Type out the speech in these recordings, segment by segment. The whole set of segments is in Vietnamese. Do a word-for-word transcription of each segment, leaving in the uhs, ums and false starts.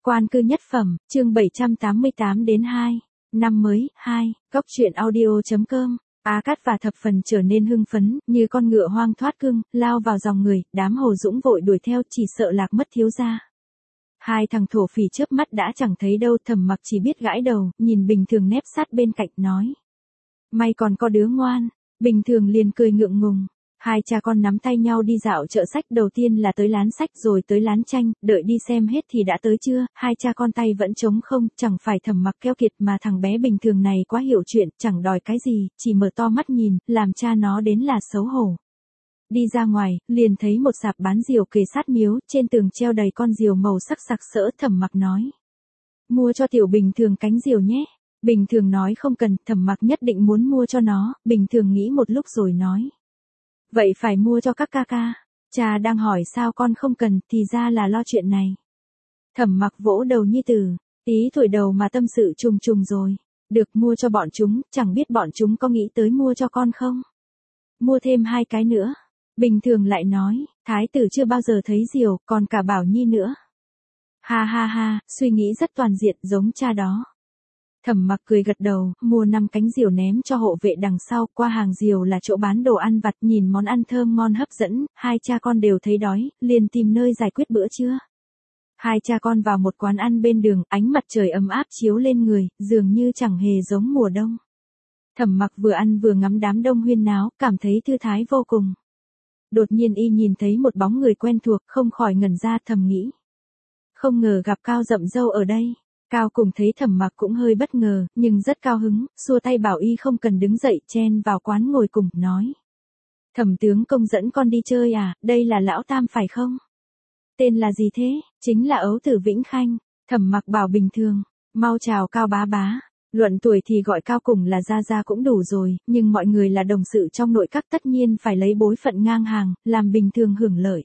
Quan cư nhất phẩm, chương bảy trăm tám mươi tám đến hai. Năm mới, hai, góc truyện audio.com. Á Cát và Thập Phần trở nên hưng phấn, như con ngựa hoang thoát cương, lao vào dòng người, đám Hồ Dũng vội đuổi theo, chỉ sợ lạc mất thiếu gia. Hai thằng thổ phỉ chớp mắt đã chẳng thấy đâu, Thẩm Mặc chỉ biết gãi đầu, nhìn Bình Thường nép sát bên cạnh nói. May còn có đứa ngoan. Bình Thường liền cười ngượng ngùng. Hai cha con nắm tay nhau đi dạo chợ sách, đầu tiên là tới lán sách rồi tới lán tranh, đợi đi xem hết thì đã tới trưa, hai cha con tay vẫn trống không, chẳng phải Thẩm Mặc keo kiệt mà thằng bé Bình Thường này quá hiểu chuyện, chẳng đòi cái gì, chỉ mở to mắt nhìn, làm cha nó đến là xấu hổ. Đi ra ngoài, liền thấy một sạp bán diều kề sát miếu, trên tường treo đầy con diều màu sắc sặc sỡ. Thẩm Mặc nói. Mua cho tiểu Bình Thường cánh diều nhé. Bình Thường nói không cần, Thẩm Mặc nhất định muốn mua cho nó, Bình Thường nghĩ một lúc rồi nói. Vậy phải mua cho các ca ca. Cha đang hỏi sao con không cần, thì ra là lo chuyện này. Thẩm Mặc vỗ đầu nhi tử, tí tuổi đầu mà tâm sự trùng trùng rồi. Được, mua cho bọn chúng, chẳng biết bọn chúng có nghĩ tới mua cho con không? Mua thêm hai cái nữa. Bình Thường lại nói, thái tử chưa bao giờ thấy diều, còn cả Bảo Nhi nữa. Ha ha ha, suy nghĩ rất toàn diện, giống cha đó. Thẩm Mặc cười gật đầu, mua năm cánh diều ném cho hộ vệ đằng sau, qua hàng diều là chỗ bán đồ ăn vặt, nhìn món ăn thơm ngon hấp dẫn, hai cha con đều thấy đói, liền tìm nơi giải quyết bữa trưa. Hai cha con vào một quán ăn bên đường, ánh mặt trời ấm áp chiếu lên người, dường như chẳng hề giống mùa đông. Thẩm Mặc vừa ăn vừa ngắm đám đông huyên náo, cảm thấy thư thái vô cùng. Đột nhiên y nhìn thấy một bóng người quen thuộc, không khỏi ngẩn ra, thầm nghĩ. Không ngờ gặp Cao Rậm Râu ở đây. Cao Cùng thấy Thẩm Mặc cũng hơi bất ngờ, nhưng rất cao hứng, xua tay bảo y không cần đứng dậy, chen vào quán ngồi cùng, nói. Thẩm tướng công dẫn con đi chơi à, đây là Lão Tam phải không? Tên là gì thế? Chính là ấu tử Vĩnh Khanh. Thẩm Mặc bảo Bình Thường, mau chào Cao bá bá. Luận tuổi thì gọi Cao Cùng là gia gia cũng đủ rồi, nhưng mọi người là đồng sự trong nội các, tất nhiên phải lấy bối phận ngang hàng, làm Bình Thường hưởng lợi.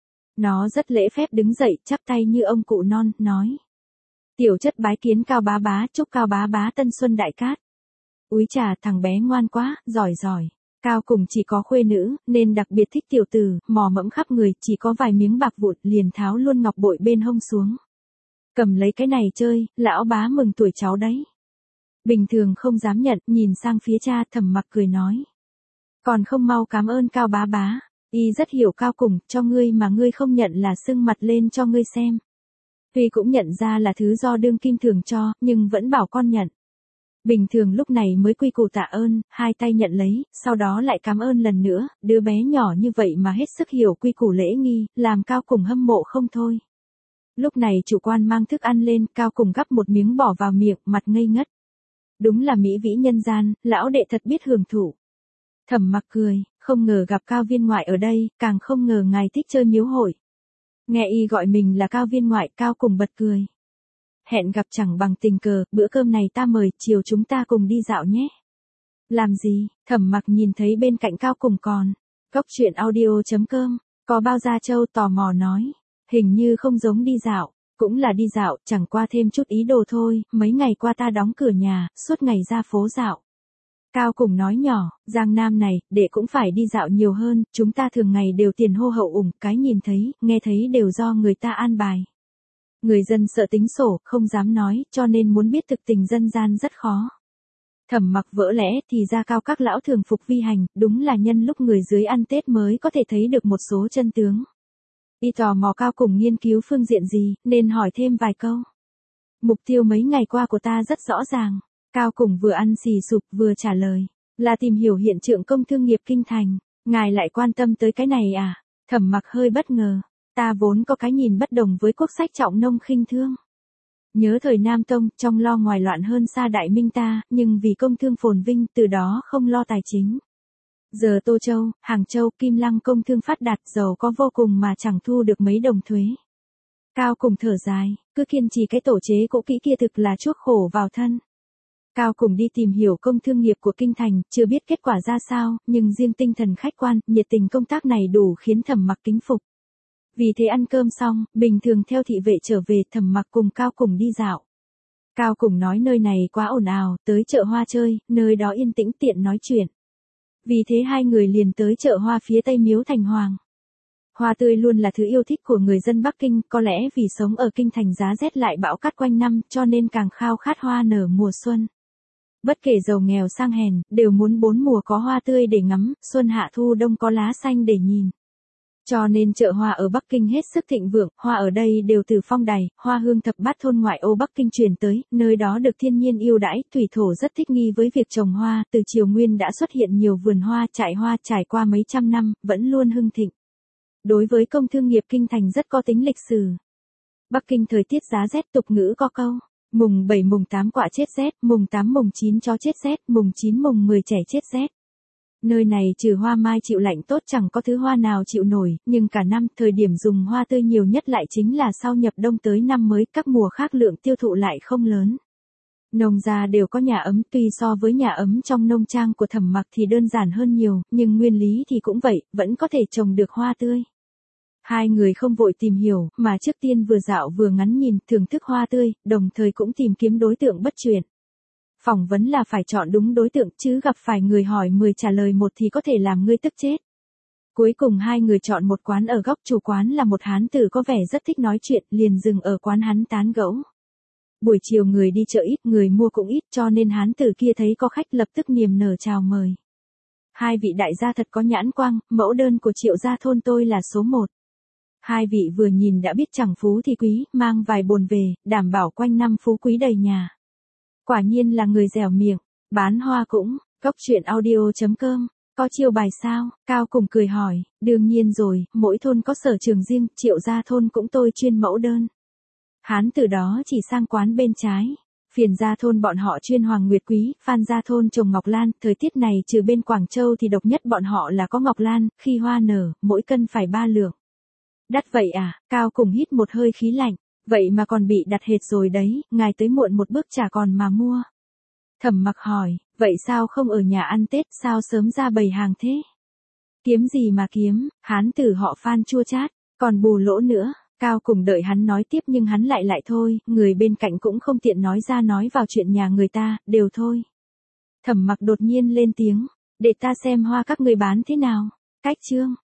Nó rất lễ phép đứng dậy, chắp tay như ông cụ non, nói. Tiểu chất bái kiến Cao bá bá, chúc Cao bá bá tân xuân đại cát. Úi chà, thằng bé ngoan quá, giỏi giỏi. Cao Cùng chỉ có khuê nữ, nên đặc biệt thích tiểu tử, mò mẫm khắp người, chỉ có vài miếng bạc vụn, liền tháo luôn ngọc bội bên hông xuống. Cầm lấy cái này chơi, lão bá mừng tuổi cháu đấy. Bình Thường không dám nhận, nhìn sang phía cha, Thẩm Mặc cười nói. Còn không mau cảm ơn Cao bá bá, y rất hiểu Cao Cùng, cho ngươi mà ngươi không nhận là sưng mặt lên cho ngươi xem. Tuy cũng nhận ra là thứ do đương kim thường cho, nhưng vẫn bảo con nhận. Bình Thường lúc này mới quy củ tạ ơn, hai tay nhận lấy, sau đó lại cảm ơn lần nữa, đứa bé nhỏ như vậy mà hết sức hiểu quy củ lễ nghi, làm Cao Cùng hâm mộ không thôi. Lúc này chủ quan mang thức ăn lên, Cao Cùng gắp một miếng bỏ vào miệng, mặt ngây ngất. Đúng là mỹ vĩ nhân gian, lão đệ thật biết hưởng thụ. Thẩm Mặc cười, không ngờ gặp Cao viên ngoại ở đây, càng không ngờ ngài thích chơi miếu hội. Nghe y gọi mình là Cao viên ngoại, Cao Cùng bật cười. Hẹn gặp chẳng bằng tình cờ, bữa cơm này ta mời, chiều chúng ta cùng đi dạo nhé. Làm gì? Thẩm Mặc nhìn thấy bên cạnh Cao Cùng còn. Góc truyện audio.com, có bao Gia Châu tò mò nói. Hình như không giống đi dạo, cũng là đi dạo, chẳng qua thêm chút ý đồ thôi, mấy ngày qua ta đóng cửa nhà, suốt ngày ra phố dạo. Cao Cùng nói nhỏ, Giang Nam này, đệ cũng phải đi dạo nhiều hơn, chúng ta thường ngày đều tiền hô hậu ủng, cái nhìn thấy, nghe thấy đều do người ta an bài. Người dân sợ tính sổ, không dám nói, cho nên muốn biết thực tình dân gian rất khó. Thẩm Mặc vỡ lẽ, thì ra Cao các lão thường phục vi hành, đúng là nhân lúc người dưới ăn Tết mới có thể thấy được một số chân tướng. Y tò mò Cao Cùng nghiên cứu phương diện gì, nên hỏi thêm vài câu. Mục tiêu mấy ngày qua của ta rất rõ ràng. Cao Cùng vừa ăn xì sụp vừa trả lời. Là tìm hiểu hiện trạng công thương nghiệp kinh thành. Ngài lại quan tâm tới cái này à? Thẩm Mặc hơi bất ngờ. Ta vốn có cái nhìn bất đồng với quốc sách trọng nông khinh thương. Nhớ thời Nam Tông, trong lo ngoài loạn hơn xa Đại Minh ta, nhưng vì công thương phồn vinh, từ đó không lo tài chính. Giờ Tô Châu, Hàng Châu, Kim Lăng công thương phát đạt, giàu có vô cùng mà chẳng thu được mấy đồng thuế. Cao Cùng thở dài, cứ kiên trì cái tổ chế cũ kỹ kia thực là chuốc khổ vào thân. Cao Cùng đi tìm hiểu công thương nghiệp của kinh thành, chưa biết kết quả ra sao, nhưng riêng tinh thần khách quan, nhiệt tình công tác này đủ khiến Thẩm Mặc kính phục. Vì thế ăn cơm xong, Bình Thường theo thị vệ trở về, Thẩm Mặc cùng Cao Cùng đi dạo. Cao Cùng nói nơi này quá ồn ào, tới chợ hoa chơi, nơi đó yên tĩnh tiện nói chuyện. Vì thế hai người liền tới chợ hoa phía tây miếu Thành Hoàng. Hoa tươi luôn là thứ yêu thích của người dân Bắc Kinh, có lẽ vì sống ở kinh thành giá rét lại bão cát quanh năm, cho nên càng khao khát hoa nở mùa xuân. Bất kể giàu nghèo sang hèn, đều muốn bốn mùa có hoa tươi để ngắm, xuân hạ thu đông có lá xanh để nhìn. Cho nên chợ hoa ở Bắc Kinh hết sức thịnh vượng, hoa ở đây đều từ Phong Đài, Hoa Hương thập bát thôn ngoại ô Bắc Kinh truyền tới, nơi đó được thiên nhiên yêu đãi, thủy thổ rất thích nghi với việc trồng hoa, từ triều nguyên đã xuất hiện nhiều vườn hoa, trại hoa trải qua mấy trăm năm, vẫn luôn hưng thịnh. Đối với công thương nghiệp kinh thành rất có tính lịch sử. Bắc Kinh thời tiết giá rét, tục ngữ có câu, mùng bảy mùng tám quạ chết rét, mùng tám mùng chín chó chết rét, mùng chín mùng mười trẻ chết rét. Nơi này trừ hoa mai chịu lạnh tốt chẳng có thứ hoa nào chịu nổi, nhưng cả năm thời điểm dùng hoa tươi nhiều nhất lại chính là sau nhập đông tới năm mới, các mùa khác lượng tiêu thụ lại không lớn. Nông gia đều có nhà ấm, tuy so với nhà ấm trong nông trang của Thẩm Mặc thì đơn giản hơn nhiều, nhưng nguyên lý thì cũng vậy, vẫn có thể trồng được hoa tươi. Hai người không vội tìm hiểu, mà trước tiên vừa dạo vừa ngắm nhìn, thưởng thức hoa tươi, đồng thời cũng tìm kiếm đối tượng bắt chuyện. Phỏng vấn là phải chọn đúng đối tượng, chứ gặp phải người hỏi mười trả lời một thì có thể làm ngươi tức chết. Cuối cùng hai người chọn một quán ở góc, chủ quán là một hán tử có vẻ rất thích nói chuyện, liền dừng ở quán hắn tán gẫu. Buổi chiều người đi chợ ít, người mua cũng ít, cho nên hán tử kia thấy có khách lập tức niềm nở chào mời. Hai vị đại gia thật có nhãn quang, mẫu đơn của Triệu gia thôn tôi là số một. Hai vị vừa nhìn đã biết chẳng phú thì quý, mang vài bồn về, đảm bảo quanh năm phú quý đầy nhà. Quả nhiên là người dẻo miệng, bán hoa cũng, góc chuyện audio chấm com, có chiêu bài sao, Cao Cùng cười hỏi, đương nhiên rồi, mỗi thôn có sở trường riêng, Triệu gia thôn cũng tôi chuyên mẫu đơn. Hán từ đó chỉ sang quán bên trái, Phiền gia thôn bọn họ chuyên Hoàng Nguyệt Quý, Phan gia thôn trồng Ngọc Lan, thời tiết này trừ bên Quảng Châu thì độc nhất bọn họ là có Ngọc Lan, khi hoa nở, mỗi cân phải ba lượng. Đắt vậy à, Cao Cùng hít một hơi khí lạnh. Vậy mà còn bị đặt hệt rồi đấy, ngài tới muộn một bước chả còn mà mua. Thẩm Mặc hỏi, vậy sao không ở nhà ăn Tết, sao sớm ra bày hàng thế? Kiếm gì mà kiếm, hán tử họ Phan chua chát, còn bù lỗ nữa. Cao Cùng đợi hắn nói tiếp nhưng hắn lại lại thôi, người bên cạnh cũng không tiện nói ra nói vào chuyện nhà người ta, đều thôi. Thẩm Mặc đột nhiên lên tiếng, để ta xem hoa các người bán thế nào. Cách chương